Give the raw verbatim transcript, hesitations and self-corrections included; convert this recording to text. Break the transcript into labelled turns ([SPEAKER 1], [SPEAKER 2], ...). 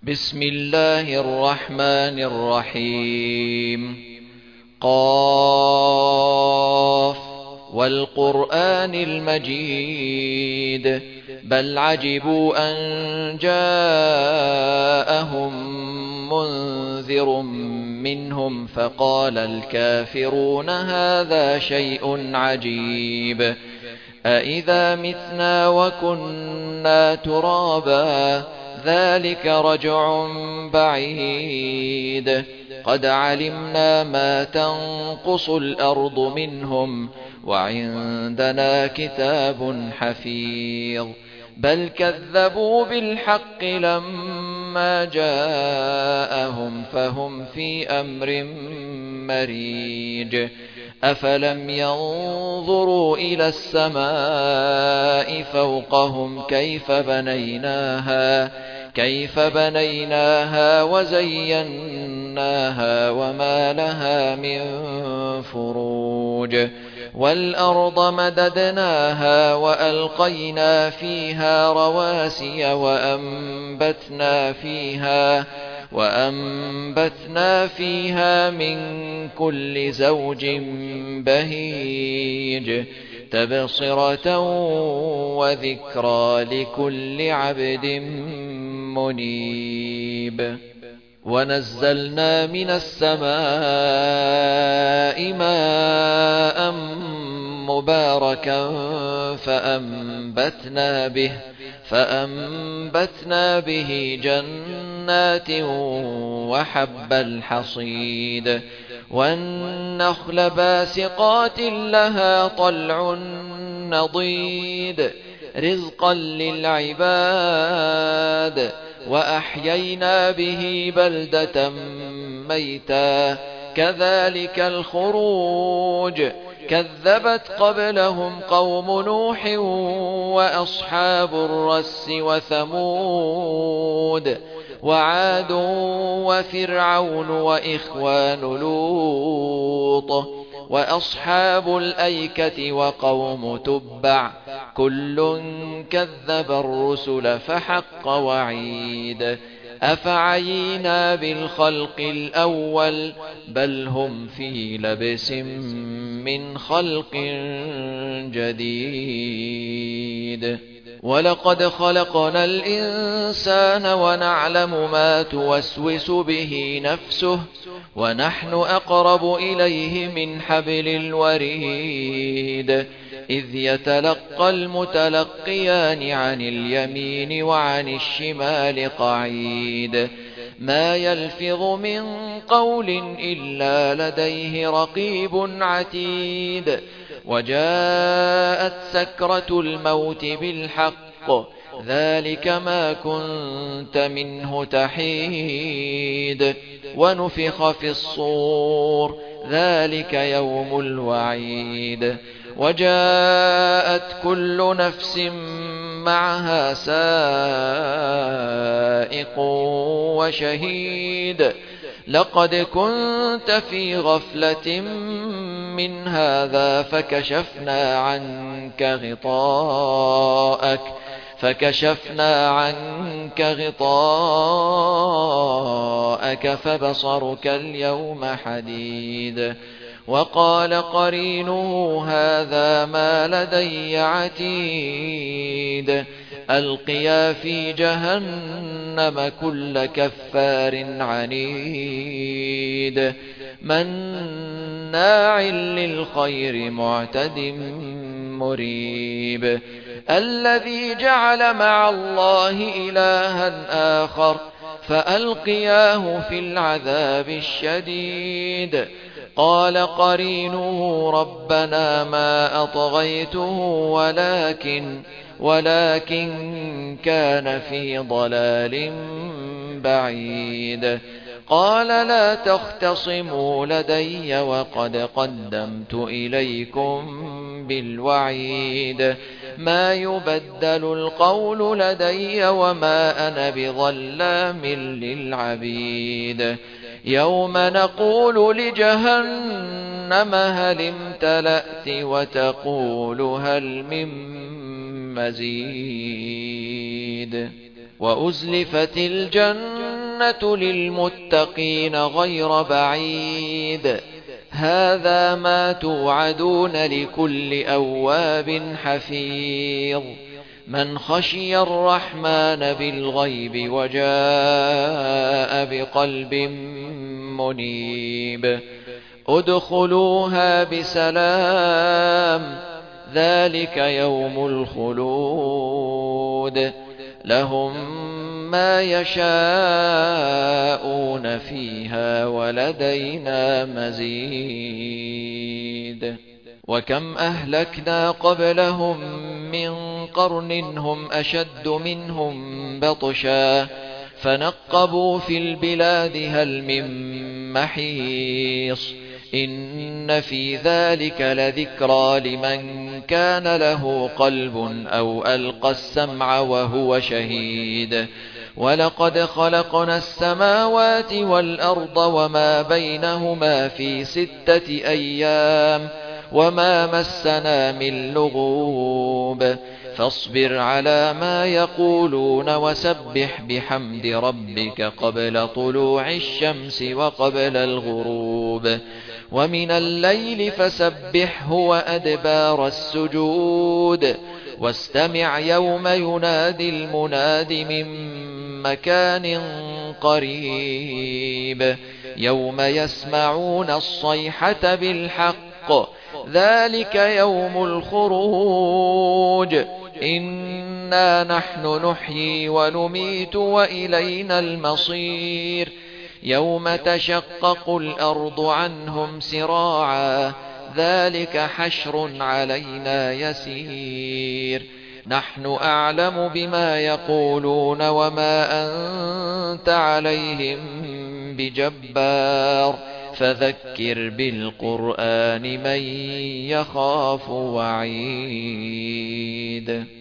[SPEAKER 1] بسم الله الرحمن الرحيم. قاف والقرآن المجيد بل عجبوا أن جاءهم منذر منهم فقال الكافرون هذا شيء عجيب أإذا متنا وكنا ترابا ذلك رجع بعيد قد علمنا ما تنقص الأرض منهم وعندنا كتاب حفيظ بل كذبوا بالحق لما جاءهم فهم في أمر مريج أفلم ينظروا إلى السماء فوقهم كيف بنيناها كيف بنيناها وزيناها وما لها من فروج والأرض مددناها وألقينا فيها رواسي وأنبتنا فيها وأنبتنا فيها من كل زوج بهيج تبصرة وذكرى لكل عبد منيب ونزلنا من السماء ماء مباركا فأنبتنا به فأنبتنا به جنات وحب الحصيد والنخل باسقات لها طلع نضيد رزقا للعباد وأحيينا به بلدة ميتا كذلك الخروج كذبت قبلهم قوم نوح وأصحاب الرس وثمود وعاد وفرعون وإخوان لوط وأصحاب الأيكة وقوم تبع كل كذب الرسل فحق وعيد أفعينا بالخلق الأول بل هم في لبس من خلق جديد ولقد خلقنا الإنسان ونعلم ما توسوس به نفسه ونحن أقرب إليه من حبل الوريد إذ يتلقى المتلقيان عن اليمين وعن الشمال قعيد ما يلفظ من قول إلا لديه رقيب عتيد وجاءت سكرة الموت بالحق ذلك ما كنت منه تحيد ونفخ في الصور ذلك يوم الوعيد وجاءت كل نفس معها سائق وشهيد لقد كنت في غفلة من هذا فكشفنا عنك غطاءك فكشفنا عنك غطاءك فبصرك اليوم حديد وقال قرينه هذا ما لدي عتيد ألقيا في جهنم كل كفار عنيد مناع للخير معتد مريب الذي جعل مع الله إلها آخر فألقياه في العذاب الشديد قال قرينه ربنا ما أطغيته ولكن ولكن كان في ضلال بعيد قال لا تختصموا لدي وقد قدمت إليكم بالوعيد ما يبدل القول لدي وما أنا بظلام للعبيد يوم نقول لجهنم هل امتلأت وتقول هل من مزيد وأزلفت الجنة والجنة للمتقين غير بعيد هذا ما توعدون لكل أواب حفيظ من خشي الرحمن بالغيب وجاء بقلب منيب ادخلوها بسلام ذلك يوم الخلود لهم ما يشاءون فيها ولدينا مزيد وكم أهلكنا قبلهم من قرن هم أشد منهم بطشا فنقبوا في البلاد هل من محيص إن في ذلك لذكرى لمن كان له قلب أو ألقى السمع وهو شهيد ولقد خلقنا السماوات والأرض وما بينهما في ستة أيام وما مسنا من لغوب فاصبر على ما يقولون وسبح بحمد ربك قبل طلوع الشمس وقبل الغروب ومن الليل فسبحه وأدبار السجود واستمع يوم ينادي المناد من مكان قريب يوم يسمعون الصيحة بالحق ذلك يوم الخروج إنا نحن نحيي ونميت وإلينا المصير يوم تشقق الأرض عنهم سراعا ذلك حشر علينا يسير نحن أعلم بما يقولون وما أنت عليهم بجبار فذكر بالقرآن من يخاف وعيد